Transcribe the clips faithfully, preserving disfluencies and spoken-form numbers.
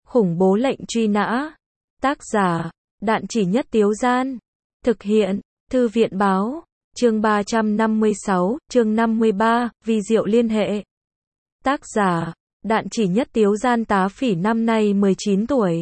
Khủng bố lệnh truy nã. Tác giả, Đạn Chỉ Nhất Tiếu Gian. Thực hiện, Thư viện báo. Chương ba trăm năm mươi sáu, chương năm mươi ba, vi diệu liên hệ. Tác giả, Đạn Chỉ Nhất Tiếu Gian. Tá Phỉ năm nay mười chín tuổi.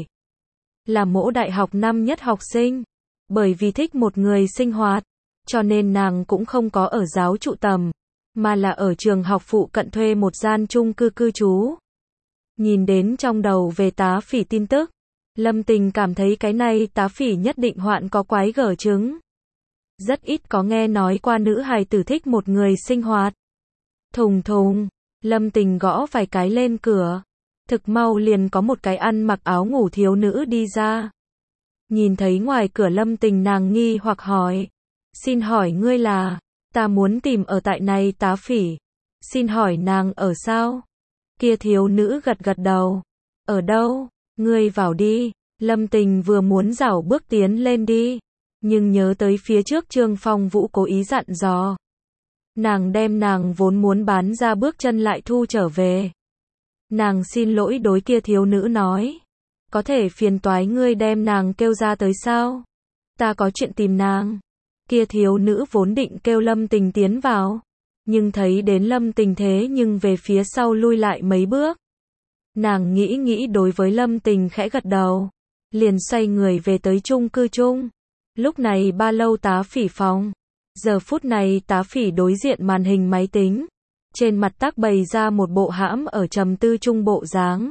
Là mỗ đại học năm nhất học sinh. Bởi vì thích một người sinh hoạt, cho nên nàng cũng không có ở giáo trụ tầm, mà là ở trường học phụ cận thuê một gian chung cư cư trú. Nhìn đến trong đầu về Tá Phỉ tin tức, Lâm Tình cảm thấy cái này Tá Phỉ nhất định hoạn có quái gở chứng. Rất ít có nghe nói qua nữ hài tử thích một người sinh hoạt. Thùng thùng, Lâm Tình gõ vài cái lên cửa. Thực mau liền có một cái ăn mặc áo ngủ thiếu nữ đi ra. Nhìn thấy ngoài cửa Lâm Tình, nàng nghi hoặc hỏi. Xin hỏi ngươi là? Ta muốn tìm ở tại này Tá Phỉ. Xin hỏi nàng ở sao? Kia thiếu nữ gật gật đầu. Ở đâu? Ngươi vào đi. Lâm Tình vừa muốn rảo bước tiến lên đi, nhưng nhớ tới phía trước Trương Phong Vũ cố ý dặn dò. Nàng đem nàng vốn muốn bán ra bước chân lại thu trở về. Nàng xin lỗi đối kia thiếu nữ nói. Có thể phiền toái ngươi đem nàng kêu ra tới sao? Ta có chuyện tìm nàng. Kia thiếu nữ vốn định kêu Lâm Tình tiến vào, nhưng thấy đến Lâm Tình thế nhưng về phía sau lui lại mấy bước. Nàng nghĩ nghĩ đối với Lâm Tình khẽ gật đầu, liền xoay người về tới chung cư chung. Lúc này ba lâu Tá Phỉ phòng. Giờ phút này Tá Phỉ đối diện màn hình máy tính, trên mặt tác bày ra một bộ hãm ở trầm tư chung bộ dáng.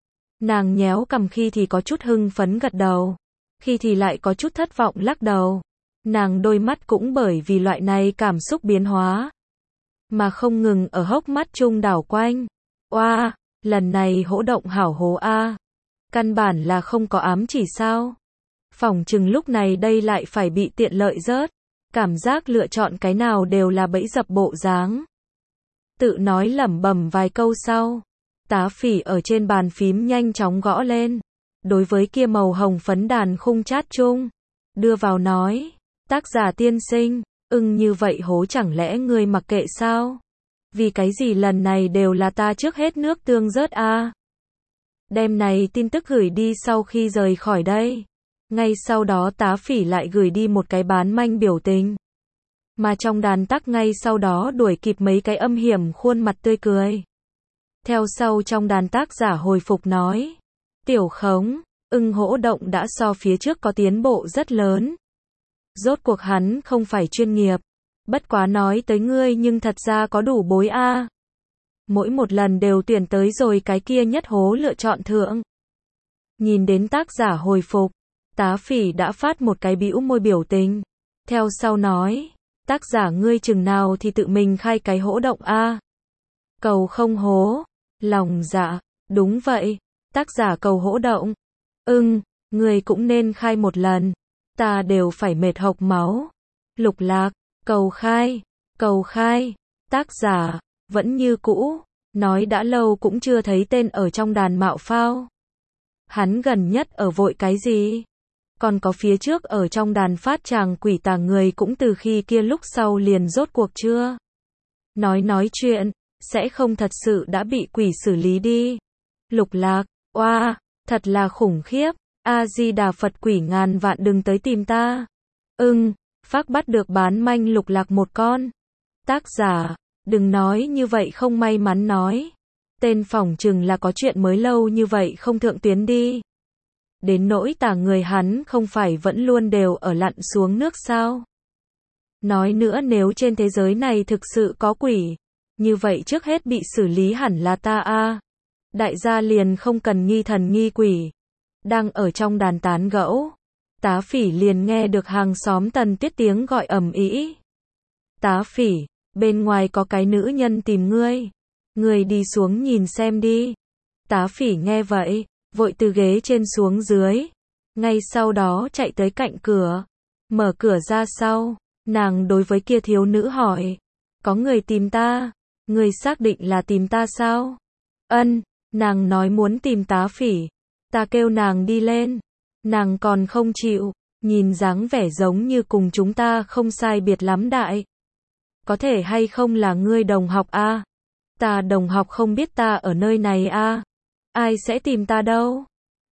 Nàng nhéo cằm, khi thì có chút hưng phấn gật đầu, khi thì lại có chút thất vọng lắc đầu. Nàng đôi mắt cũng bởi vì loại này cảm xúc biến hóa, mà không ngừng ở hốc mắt chung đảo quanh. Oa, wow, lần này hỗ động hảo hố a. Căn bản là không có ám chỉ sao. Phỏng chừng lúc này đây lại phải bị tiện lợi rớt. Cảm giác lựa chọn cái nào đều là bẫy dập bộ dáng. Tự nói lẩm bẩm vài câu sau, Tá Phỉ ở trên bàn phím nhanh chóng gõ lên. Đối với kia màu hồng phấn đàn khung chat chung, đưa vào nói. Tác giả tiên sinh, ưng như vậy hố chẳng lẽ ngươi mặc kệ sao? Vì cái gì lần này đều là ta trước hết nước tương rớt a? À? Đem này tin tức gửi đi sau khi rời khỏi đây. Ngay sau đó Tá Phỉ lại gửi đi một cái bán manh biểu tình. Mà trong đàn tắc ngay sau đó đuổi kịp mấy cái âm hiểm khuôn mặt tươi cười. Theo sau trong đàn tác giả hồi phục nói. Tiểu Khống, ưng hỗ động đã so phía trước có tiến bộ rất lớn. Rốt cuộc hắn không phải chuyên nghiệp. Bất quá nói tới ngươi nhưng thật ra có đủ bối a. À. Mỗi một lần đều tuyển tới rồi cái kia nhất hố lựa chọn thượng. Nhìn đến tác giả hồi phục, Tá Phỉ đã phát một cái bĩu môi biểu tình. Theo sau nói, tác giả ngươi chừng nào thì tự mình khai cái hỗ động a. À. Cầu không hố. Lòng dạ, đúng vậy. Tác giả cầu hỗ động. Ưng, ngươi cũng nên khai một lần. Ta đều phải mệt hộc máu. Lục Lạc, cầu khai, cầu khai. Tác giả, vẫn như cũ, nói đã lâu cũng chưa thấy tên ở trong đàn mạo phao. Hắn gần nhất ở vội cái gì? Còn có phía trước ở trong đàn phát chàng quỷ tà người cũng từ khi kia lúc sau liền rốt cuộc chưa? Nói nói chuyện, sẽ không thật sự đã bị quỷ xử lý đi. Lục Lạc, oa, wow, thật là khủng khiếp. A-di-đà Phật, quỷ ngàn vạn đừng tới tìm ta. Ưng, phác bắt được bán manh Lục Lạc một con. Tác giả, đừng nói như vậy không may mắn nói. Tên phỏng chừng là có chuyện mới lâu như vậy không thượng tuyến đi. Đến nỗi tà người hắn không phải vẫn luôn đều ở lặn xuống nước sao? Nói nữa nếu trên thế giới này thực sự có quỷ, như vậy trước hết bị xử lý hẳn là ta a. Đại gia liền không cần nghi thần nghi quỷ. Đang ở trong đàn tán gẫu, Tá Phỉ liền nghe được hàng xóm Tần Tuyết tiếng gọi ầm ĩ. Tá Phỉ, bên ngoài có cái nữ nhân tìm ngươi. Ngươi đi xuống nhìn xem đi. Tá Phỉ nghe vậy, vội từ ghế trên xuống dưới. Ngay sau đó chạy tới cạnh cửa. Mở cửa ra sau, nàng đối với kia thiếu nữ hỏi. Có người tìm ta? Ngươi xác định là tìm ta sao? Ân, nàng nói muốn tìm Tá Phỉ. Ta kêu nàng đi lên. Nàng còn không chịu. Nhìn dáng vẻ giống như cùng chúng ta không sai biệt lắm đại. Có thể hay không là ngươi đồng học a? À? Ta đồng học không biết ta ở nơi này a. À? Ai sẽ tìm ta đâu?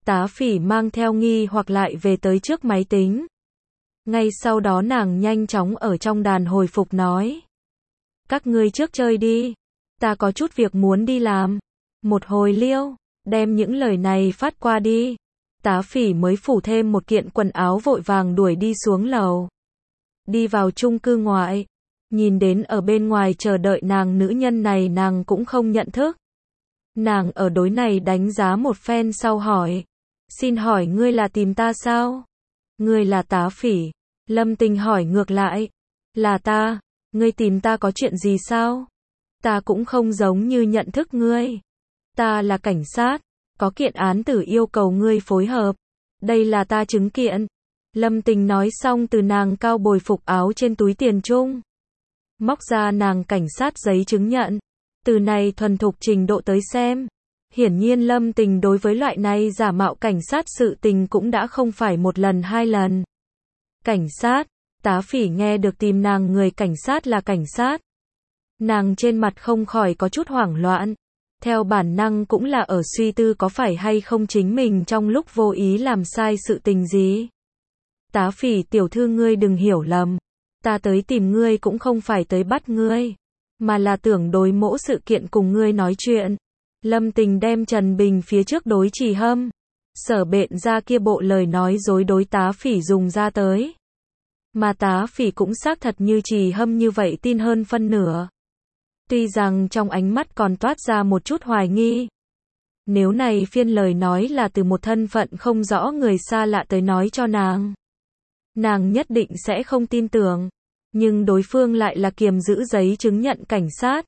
Tá Phỉ mang theo nghi hoặc lại về tới trước máy tính. Ngay sau đó nàng nhanh chóng ở trong đàn hồi phục nói. Các ngươi trước chơi đi. Ta có chút việc muốn đi làm. Một hồi liêu, đem những lời này phát qua đi. Tá Phỉ mới phủ thêm một kiện quần áo vội vàng đuổi đi xuống lầu. Đi vào chung cư ngoại. Nhìn đến ở bên ngoài chờ đợi nàng nữ nhân này nàng cũng không nhận thức. Nàng ở đối này đánh giá một phen sau hỏi. Xin hỏi ngươi là tìm ta sao? Ngươi là Tá Phỉ. Lâm Tình hỏi ngược lại. Là ta. Ngươi tìm ta có chuyện gì sao? Ta cũng không giống như nhận thức ngươi. Ta là cảnh sát. Có kiện án tử yêu cầu ngươi phối hợp. Đây là ta chứng kiện. Lâm Tình nói xong từ nàng cao bồi phục áo trên túi tiền chung. Móc ra nàng cảnh sát giấy chứng nhận. Từ này thuần thục trình độ tới xem. Hiển nhiên Lâm Tình đối với loại này giả mạo cảnh sát sự tình cũng đã không phải một lần hai lần. Cảnh sát. Tá Phỉ nghe được tìm nàng người cảnh sát là cảnh sát. Nàng trên mặt không khỏi có chút hoảng loạn. Theo bản năng cũng là ở suy tư có phải hay không chính mình trong lúc vô ý làm sai sự tình gì. Tá Phỉ tiểu thư ngươi đừng hiểu lầm. Ta tới tìm ngươi cũng không phải tới bắt ngươi. Mà là tưởng đối mỗ sự kiện cùng ngươi nói chuyện. Lâm Tình đem Trần Bình phía trước đối Trì Hâm. Sở Bện ra kia bộ lời nói dối đối Tá Phỉ dùng ra tới. Mà Tá Phỉ cũng xác thật như Trì Hâm như vậy tin hơn phân nửa. Tuy rằng trong ánh mắt còn toát ra một chút hoài nghi. Nếu này phiên lời nói là từ một thân phận không rõ người xa lạ tới nói cho nàng. Nàng nhất định sẽ không tin tưởng. Nhưng đối phương lại là kiềm giữ giấy chứng nhận cảnh sát.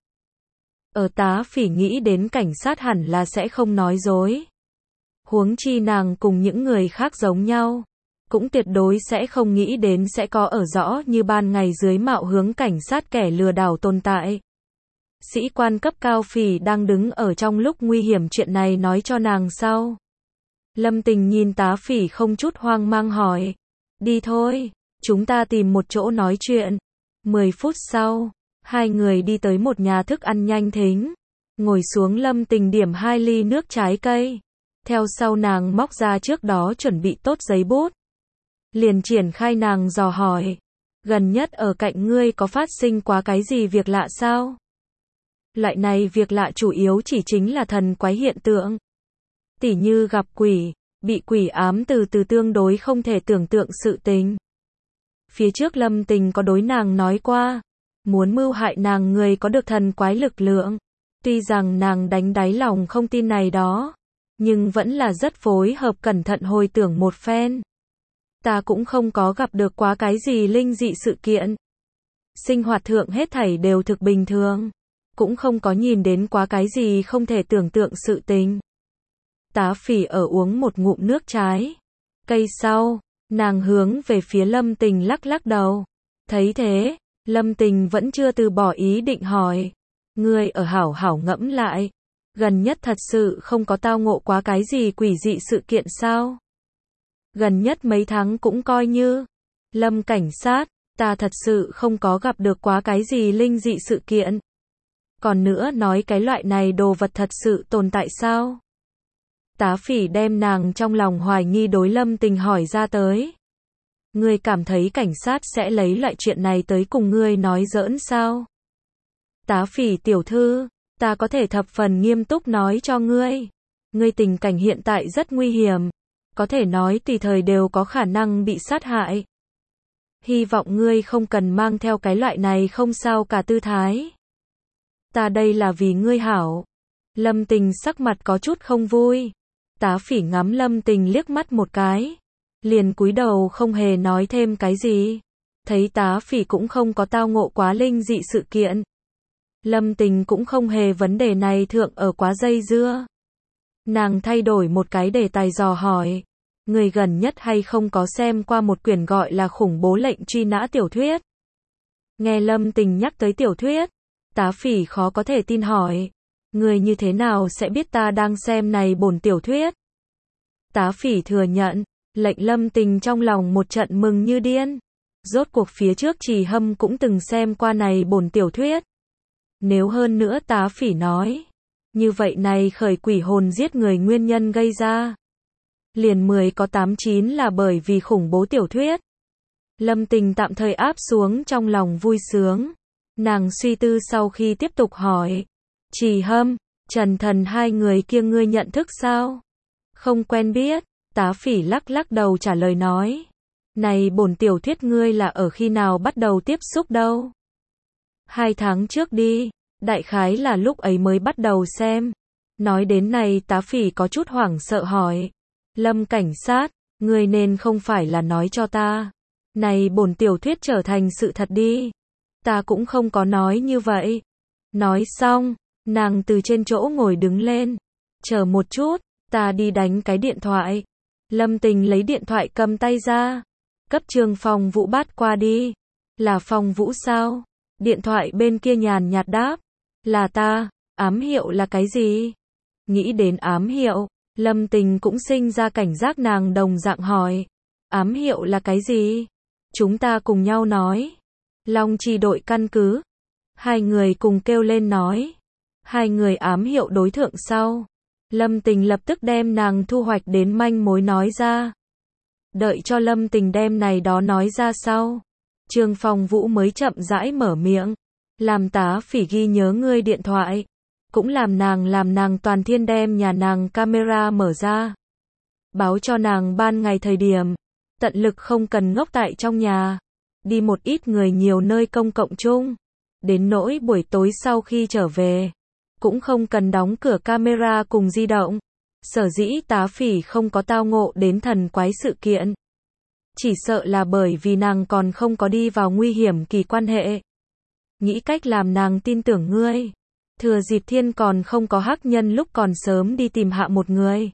Ở Tá Phỉ nghĩ đến cảnh sát hẳn là sẽ không nói dối. Huống chi nàng cùng những người khác giống nhau. Cũng tuyệt đối sẽ không nghĩ đến sẽ có ở rõ như ban ngày dưới mạo hướng cảnh sát kẻ lừa đảo tồn tại. Sĩ quan cấp cao Phỉ đang đứng ở trong lúc nguy hiểm chuyện này nói cho nàng sau. Lâm Tình nhìn Tá Phỉ không chút hoang mang hỏi. Đi thôi, chúng ta tìm một chỗ nói chuyện. Mười phút sau, hai người đi tới một nhà thức ăn nhanh thính. Ngồi xuống Lâm Tình điểm hai ly nước trái cây. Theo sau nàng móc ra trước đó chuẩn bị tốt giấy bút. Liền triển khai nàng dò hỏi. Gần nhất ở cạnh ngươi có phát sinh quá cái gì việc lạ sao? Loại này việc lạ chủ yếu chỉ chính là thần quái hiện tượng. Tỉ như gặp quỷ, bị quỷ ám từ từ tương đối không thể tưởng tượng sự tình. Phía trước Lâm Tình có đối nàng nói qua, muốn mưu hại nàng người có được thần quái lực lượng. Tuy rằng nàng đánh đáy lòng không tin này đó, nhưng vẫn là rất phối hợp cẩn thận hồi tưởng một phen. Ta cũng không có gặp được quá cái gì linh dị sự kiện. Sinh hoạt thượng hết thảy đều thực bình thường. Cũng không có nhìn đến quá cái gì không thể tưởng tượng sự tình. Tá Phỉ ở uống một ngụm nước trái cây sau, nàng hướng về phía Lâm Tình lắc lắc đầu. Thấy thế, Lâm Tình vẫn chưa từ bỏ ý định hỏi. Ngươi ở hảo hảo ngẫm lại. Gần nhất thật sự không có tao ngộ quá cái gì quỷ dị sự kiện sao? Gần nhất mấy tháng cũng coi như. Lâm cảnh sát, ta thật sự không có gặp được quá cái gì linh dị sự kiện. Còn nữa nói cái loại này đồ vật thật sự tồn tại sao? Tá Phỉ đem nàng trong lòng hoài nghi đối Lâm Tình hỏi ra tới. Ngươi cảm thấy cảnh sát sẽ lấy loại chuyện này tới cùng ngươi nói giỡn sao? Tá Phỉ tiểu thư, ta có thể thập phần nghiêm túc nói cho ngươi. Ngươi tình cảnh hiện tại rất nguy hiểm. Có thể nói tùy thời đều có khả năng bị sát hại. Hy vọng ngươi không cần mang theo cái loại này không sao cả tư thái. Ta đây là vì ngươi hảo. Lâm Tình sắc mặt có chút không vui. Tá Phỉ ngắm Lâm Tình liếc mắt một cái. Liền cúi đầu không hề nói thêm cái gì. Thấy Tá Phỉ cũng không có tao ngộ quá linh dị sự kiện. Lâm Tình cũng không hề vấn đề này thượng ở quá dây dưa. Nàng thay đổi một cái đề tài dò hỏi. Người gần nhất hay không có xem qua một quyển gọi là khủng bố lệnh truy nã tiểu thuyết? Nghe Lâm Tình nhắc tới tiểu thuyết, Tá Phỉ khó có thể tin hỏi. Người như thế nào sẽ biết ta đang xem này bổn tiểu thuyết? Tá Phỉ thừa nhận, lệnh Lâm Tình trong lòng một trận mừng như điên. Rốt cuộc phía trước Trì Hâm cũng từng xem qua này bổn tiểu thuyết. Nếu hơn nữa Tá Phỉ nói, như vậy này khởi quỷ hồn giết người nguyên nhân gây ra. liền mười có tám chín là bởi vì khủng bố tiểu thuyết. Lâm Tình tạm thời áp xuống trong lòng vui sướng. Nàng suy tư sau khi tiếp tục hỏi. Trì Hâm, Trần Thần hai người kia ngươi nhận thức sao? Không quen biết, Tá Phỉ lắc lắc đầu trả lời nói. Này bổn tiểu thuyết ngươi là ở khi nào bắt đầu tiếp xúc đâu? Hai tháng trước đi, đại khái là lúc ấy mới bắt đầu xem. Nói đến này Tá Phỉ có chút hoảng sợ hỏi. Lâm cảnh sát, ngươi nên không phải là nói cho ta. Này bổn tiểu thuyết trở thành sự thật đi. Ta cũng không có nói như vậy. Nói xong, nàng từ trên chỗ ngồi đứng lên. Chờ một chút, ta đi đánh cái điện thoại. Lâm Tình lấy điện thoại cầm tay ra. Cấp Trương Phong Vũ bắt qua đi. Là Phong Vũ sao? Điện thoại bên kia nhàn nhạt đáp. Là ta, ám hiệu là cái gì? Nghĩ đến ám hiệu, Lâm Tình cũng sinh ra cảnh giác nàng đồng dạng hỏi. Ám hiệu là cái gì? Chúng ta cùng nhau nói. Long Trì đội căn cứ. Hai người cùng kêu lên nói. Hai người ám hiệu đối thượng sau. Lâm Tình lập tức đem nàng thu hoạch đến manh mối nói ra. Đợi cho Lâm Tình đem này đó nói ra sau. Trương Phong Vũ mới chậm rãi mở miệng. Làm Tá Phỉ ghi nhớ ngươi điện thoại. Cũng làm nàng làm nàng toàn thiên đem nhà nàng camera mở ra. Báo cho nàng ban ngày thời điểm. Tận lực không cần ngốc tại trong nhà. Đi một ít người nhiều nơi công cộng chung. Đến nỗi buổi tối sau khi trở về. Cũng không cần đóng cửa camera cùng di động. Sở dĩ Tá Phỉ không có tao ngộ đến thần quái sự kiện. Chỉ sợ là bởi vì nàng còn không có đi vào nguy hiểm kỳ quan hệ. Nghĩ cách làm nàng tin tưởng ngươi. Thừa dịp thiên còn không có hắc nhân lúc còn sớm đi tìm hạ một người.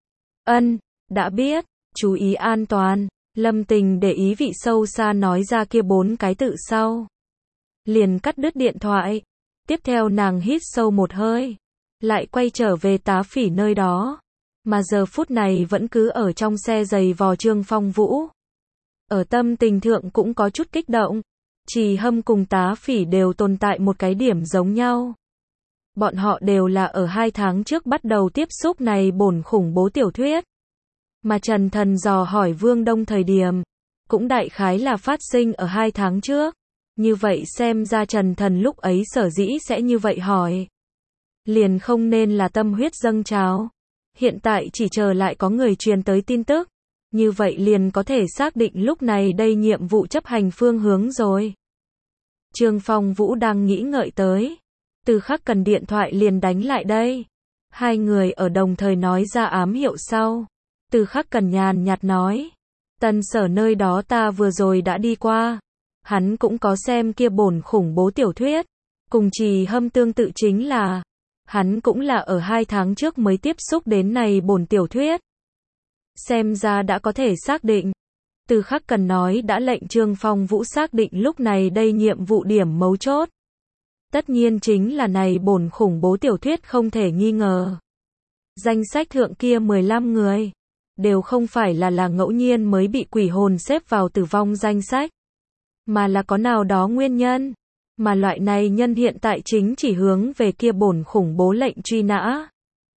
Ân, đã biết, chú ý an toàn. Lâm Tình để ý vị sâu xa nói ra kia bốn cái tự sau. Liền cắt đứt điện thoại. Tiếp theo nàng hít sâu một hơi. Lại quay trở về Tá Phỉ nơi đó. Mà giờ phút này vẫn cứ ở trong xe giày vò Trương Phong Vũ. Ở tâm tình thượng cũng có chút kích động. Trì Hâm cùng Tá Phỉ đều tồn tại một cái điểm giống nhau. Bọn họ đều là ở hai tháng trước bắt đầu tiếp xúc này bổn khủng bố tiểu thuyết. Mà Trần Thần dò hỏi Vương Đông thời điểm. Cũng đại khái là phát sinh ở hai tháng trước. Như vậy xem ra Trần Thần lúc ấy sở dĩ sẽ như vậy hỏi. Liền không nên là tâm huyết dâng trào. Hiện tại chỉ chờ lại có người truyền tới tin tức. Như vậy liền có thể xác định lúc này đây nhiệm vụ chấp hành phương hướng rồi. Trương Phong Vũ đang nghĩ ngợi tới. Từ Khắc Cần điện thoại liền đánh lại đây. Hai người ở đồng thời nói ra ám hiệu sau. Từ Khắc Cần nhàn nhạt nói. Tân Sở nơi đó ta vừa rồi đã đi qua. Hắn cũng có xem kia bổn khủng bố tiểu thuyết. Cùng Trì Hâm tương tự chính là. Hắn cũng là ở hai tháng trước mới tiếp xúc đến này bổn tiểu thuyết. Xem ra đã có thể xác định. Từ Khắc Cần nói đã lệnh Trương Phong Vũ xác định lúc này đây nhiệm vụ điểm mấu chốt. Tất nhiên chính là này bổn khủng bố tiểu thuyết không thể nghi ngờ. Danh sách thượng kia mười lăm người. Đều không phải là là ngẫu nhiên mới bị quỷ hồn xếp vào tử vong danh sách. Mà là có nào đó nguyên nhân. Mà loại này nhân hiện tại chính chỉ hướng về kia bổn khủng bố lệnh truy nã.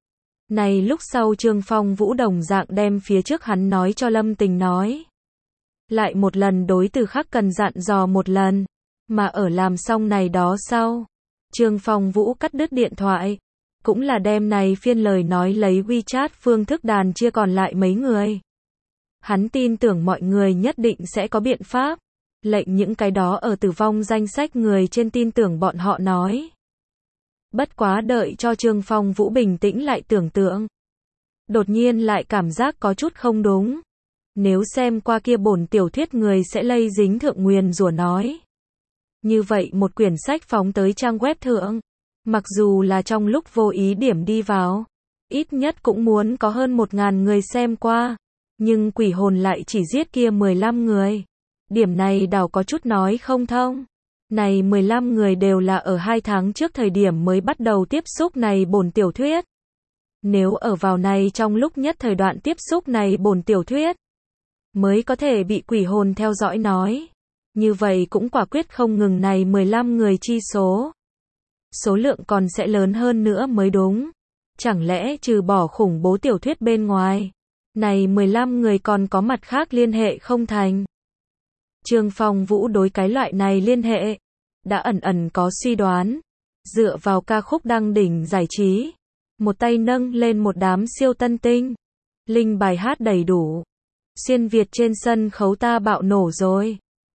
Này lúc sau Trương Phong Vũ đồng dạng đem phía trước hắn nói cho Lâm Tình nói. Lại một lần đối Từ Khắc Cần dặn dò một lần. Mà ở làm xong này đó sau. Trương Phong Vũ cắt đứt điện thoại. Cũng là đem này phiên lời nói lấy WeChat phương thức đàn chia còn lại mấy người. Hắn tin tưởng mọi người nhất định sẽ có biện pháp. Lệnh những cái đó ở tử vong danh sách người trên tin tưởng bọn họ nói. Bất quá đợi cho Trương Phong Vũ bình tĩnh lại tưởng tượng. Đột nhiên lại cảm giác có chút không đúng. Nếu xem qua kia bổn tiểu thuyết người sẽ lây dính thượng nguyền rủa nói. Như vậy một quyển sách phóng tới trang web thượng. Mặc dù là trong lúc vô ý điểm đi vào. Ít nhất cũng muốn có hơn một ngàn người xem qua. Nhưng quỷ hồn lại chỉ giết kia mười lăm người. Điểm này đảo có chút nói không thông. Này mười lăm người đều là ở hai tháng trước thời điểm mới bắt đầu tiếp xúc này bổn tiểu thuyết. Nếu ở vào này trong lúc nhất thời đoạn tiếp xúc này bổn tiểu thuyết. Mới có thể bị quỷ hồn theo dõi nói. Như vậy cũng quả quyết không ngừng này mười lăm người chi số. Số lượng còn sẽ lớn hơn nữa mới đúng. Chẳng lẽ trừ bỏ khủng bố tiểu thuyết bên ngoài. Này mười lăm người còn có mặt khác liên hệ không thành? Trương Phong Vũ đối cái loại này liên hệ, đã ẩn ẩn có suy đoán. Dựa vào ca khúc đăng đỉnh giải trí, một tay nâng lên một đám siêu tân tinh. Linh bài hát đầy đủ. Xuyên Việt trên sân khấu ta bạo nổ rồi.